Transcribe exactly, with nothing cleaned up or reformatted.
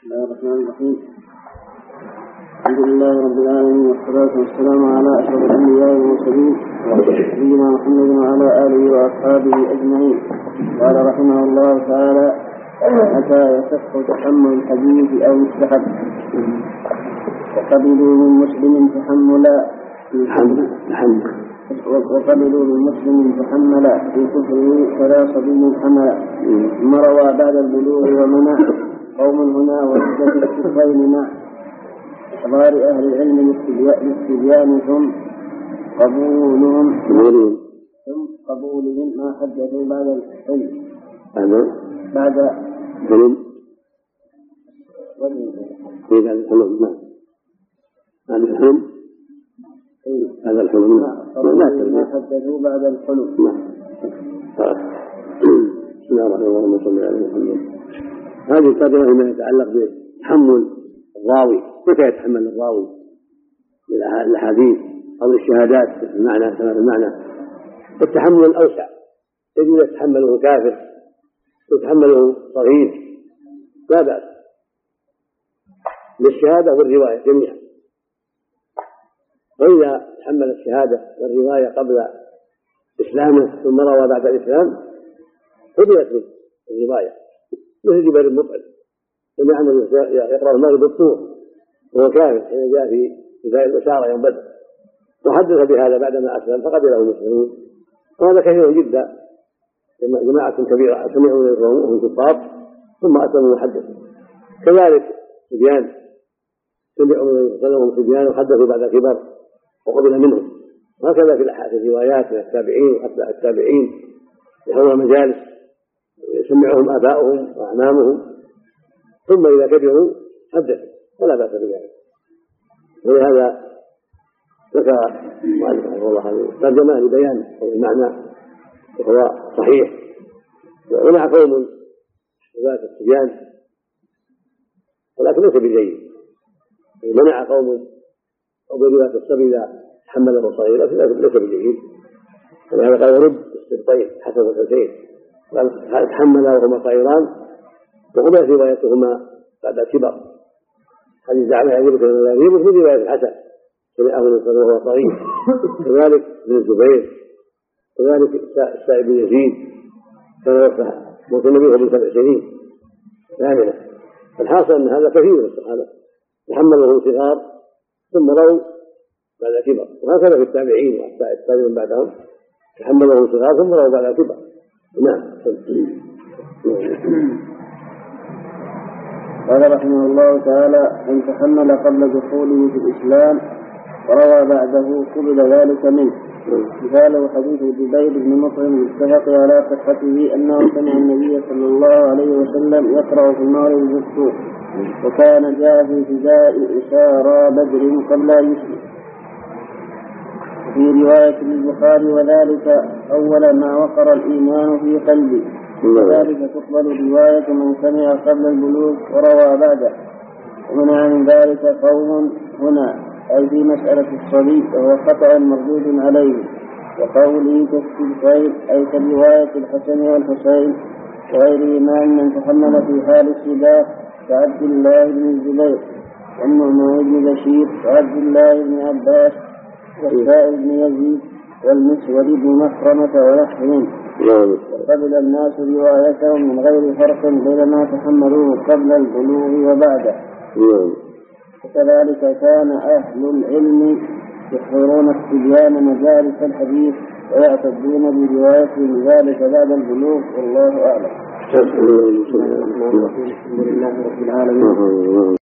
بسم الله الرحمن الرحيم. الحمد لله رب العالمين والصلاة والسلام على أشرف الأنبياء والمرسلين نبينا محمد وعلى آله وأصحابه أجمعين. قال رحمه الله تعالى: متى يصح تحمل الحديث أو يستحب؟ وقبلوا من مسلم تحملا وقبلوا من مسلم تحملا في كفره فلا صبي حملا. ثم روى بعد البلوغ ومنع قوم هنا وعدة الكفرين مع إحضار أهل العلم لاستبيان ثم قبولهم ثم قبولهم ما حدثوا بعد الحلم بعد الحلم بعد الحلم بعد الحلم هذا الحلم ما حدثوا بعد الحلم. بسم الله الرحمن الرحيم. صلى الله عليه وسلم. هذه القضية فيما يتعلق بتحمل الراوي، متى يتحمل الراوي للأحاديث أو للشهادات المعنى كما في المعنى. التحمل الأوسع يجب يتحمله كافر يتحمله صغير لا بأس، للشهادة والرواية جميعا. وإذا تحمل الشهادة والرواية قبل إسلامه ثم روى بعد الإسلام قبلت منه الرواية، مثل جبل المطعم سمع أنه يقرأ المغرب بالطور وهو كافر حين جاء في بداية الأسارة يوم بدر وحدث بهذا بعدما أسلم فقبله المسلمون. وهذا كثير جدا، جماعة كبيرة سمعوا وهم كفار ثم أسلموا وحدثوا. كذلك سفيان سمعوا وهم سفيان وحدثوا بعد كبر وقبل منهم. وهكذا في الروايات من التابعين وأتباع التابعين يحضرون المجالس يسمعهم آباؤهم وأعمامهم ثم إذا كبروا حدثوا ولا بأس بذلك. ولهذا ذكر المؤلف رحمه الله ترجمة لبيان المعنى وهو صحيح. ومنع قوم رواية الصبيان ولكن ليس بجيد، منع قوم أو برواية الصبي إذا حمله صغيرا ليس بجيد. ولهذا قال رد السبطين حسن الحسين قال تحملا وهما صغيران وقبلت روايتهما بعد كبر. هذه زعمها يجب أن لا يجب في رواية الحسن سمعه من وهو صغير. كذلك ابن الزبير كذلك السائب بن يزيد كان يوفى موت النبي وهو سبع سنين ثامنة. الحاصل أن هذا كثير من الصحابة تحمله صغار ثم رووا بعد كبر. وهكذا في التابعين وأتباع التابعين بعدهم تحمله صغار ثم رووا بعد كبر. نعم. قال رحمه الله تعالى: من تحمل قبل دخوله في الإسلام وروى بعده قبل ذلك منه. مثاله حديث جبير بن مطعم اتفق على صحته أنه سمع النبي صلى الله عليه وسلم يقرأ في المغرب بالسور، وكان جاء في فداء إشارة بدر قبل أن يسلم. في رواية البخاري: وذلك أول ما وقر الإيمان في قلبي. وذلك تقبل رواية من سمع قبل البلوغ وروى بعده. ومنع من ذلك قوم هنا أي في مسألة الصبي وهو خطأ مردود عليه. وقوله كالسبطين أي كرواية الحسن والحسين وغيرهما من تحمل في حال السباق كعبد الله بن الزبير والنعمان بن بشير وعبد الله بن عباس والسائب بن يزيد والمسود بن مخرمة ونحوهم. وقبل الناس روايتهم من غير فرق بين ما تحملوه قبل البلوغ وبعده. وكذلك كان أهل العلم يحضرون الصبيان مجالس الحديث ويعتدون بروايتهم ذلك بعد البلوغ. والله أعلم. الحمد لله رب العالمين.